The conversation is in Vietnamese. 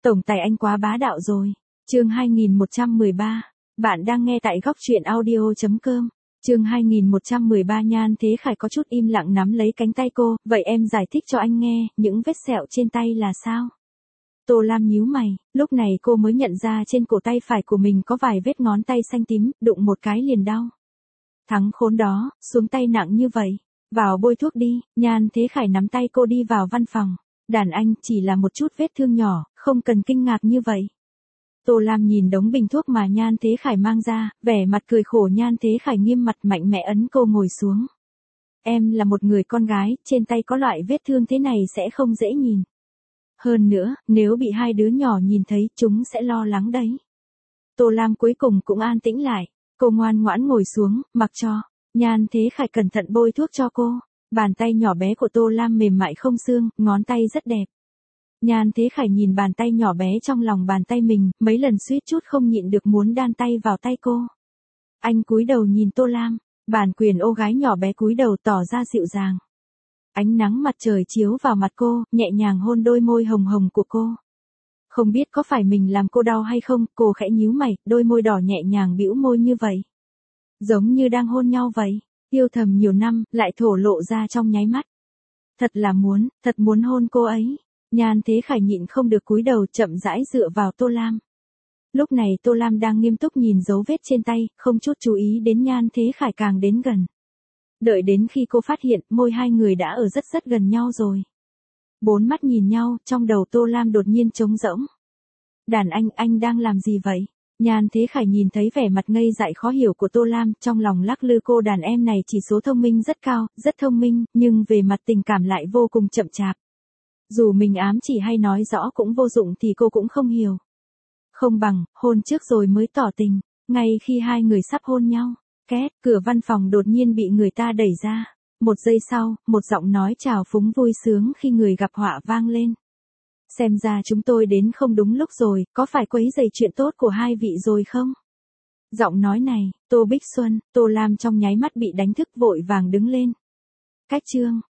Tổng tài anh quá bá đạo rồi. Chương 2113. Bạn đang nghe tại góc truyện audio.com. Chương 2113. Nhan Thế Khải có chút im lặng nắm lấy cánh tay cô, vậy em giải thích cho anh nghe, những vết sẹo trên tay là sao? Tô Lam nhíu mày, lúc này cô mới nhận ra trên cổ tay phải của mình có vài vết ngón tay xanh tím, đụng một cái liền đau. Thằng khốn đó, xuống tay nặng như vậy. Vào bôi thuốc đi. Nhan Thế Khải nắm tay cô đi vào văn phòng. Đàn anh, chỉ là một chút vết thương nhỏ, không cần kinh ngạc như vậy. Tô Lam nhìn đống bình thuốc mà Nhan Thế Khải mang ra, vẻ mặt cười khổ. Nhan Thế Khải nghiêm mặt mạnh mẽ ấn cô ngồi xuống. Em là một người con gái, trên tay có loại vết thương thế này sẽ không dễ nhìn. Hơn nữa, nếu bị hai đứa nhỏ nhìn thấy, chúng sẽ lo lắng đấy. Tô Lam cuối cùng cũng an tĩnh lại. Cô ngoan ngoãn ngồi xuống, mặc cho. Nhan Thế Khải cẩn thận bôi thuốc cho cô. Bàn tay nhỏ bé của Tô Lam mềm mại không xương, ngón tay rất đẹp. Nhan Thế Khải nhìn bàn tay nhỏ bé trong lòng bàn tay mình, mấy lần suýt chút không nhịn được muốn đan tay vào tay cô. Anh cúi đầu nhìn Tô Lam, bản quyền ô gái nhỏ bé cúi đầu tỏ ra dịu dàng. Ánh nắng mặt trời chiếu vào mặt cô, nhẹ nhàng hôn đôi môi hồng hồng của cô. Không biết có phải mình làm cô đau hay không, cô khẽ nhíu mày, đôi môi đỏ nhẹ nhàng bĩu môi như vậy. Giống như đang hôn nhau vậy, yêu thầm nhiều năm, lại thổ lộ ra trong nháy mắt. Thật muốn hôn cô ấy. Nhan Thế Khải nhịn không được cúi đầu chậm rãi dựa vào Tô Lam. Lúc này Tô Lam đang nghiêm túc nhìn dấu vết trên tay, không chút chú ý đến Nhan Thế Khải càng đến gần. Đợi đến khi cô phát hiện, môi hai người đã ở rất gần nhau rồi. Bốn mắt nhìn nhau, trong đầu Tô Lam đột nhiên trống rỗng. Đàn anh đang làm gì vậy? Nhan Thế Khải nhìn thấy vẻ mặt ngây dại khó hiểu của Tô Lam, trong lòng lắc lư. Cô đàn em này chỉ số thông minh rất cao, rất thông minh, nhưng về mặt tình cảm lại vô cùng chậm chạp. Dù mình ám chỉ hay nói rõ cũng vô dụng thì cô cũng không hiểu. Không bằng, hôn trước rồi mới tỏ tình. Ngay khi hai người sắp hôn nhau, két, cửa văn phòng đột nhiên bị người ta đẩy ra. Một giây sau, một giọng nói chào phúng vui sướng khi người gặp họa vang lên. Xem ra chúng tôi đến không đúng lúc rồi, có phải quấy rầy chuyện tốt của hai vị rồi không? Giọng nói này, Tô Bích Xuân, Tô Lam trong nháy mắt bị đánh thức vội vàng đứng lên. Cách chương.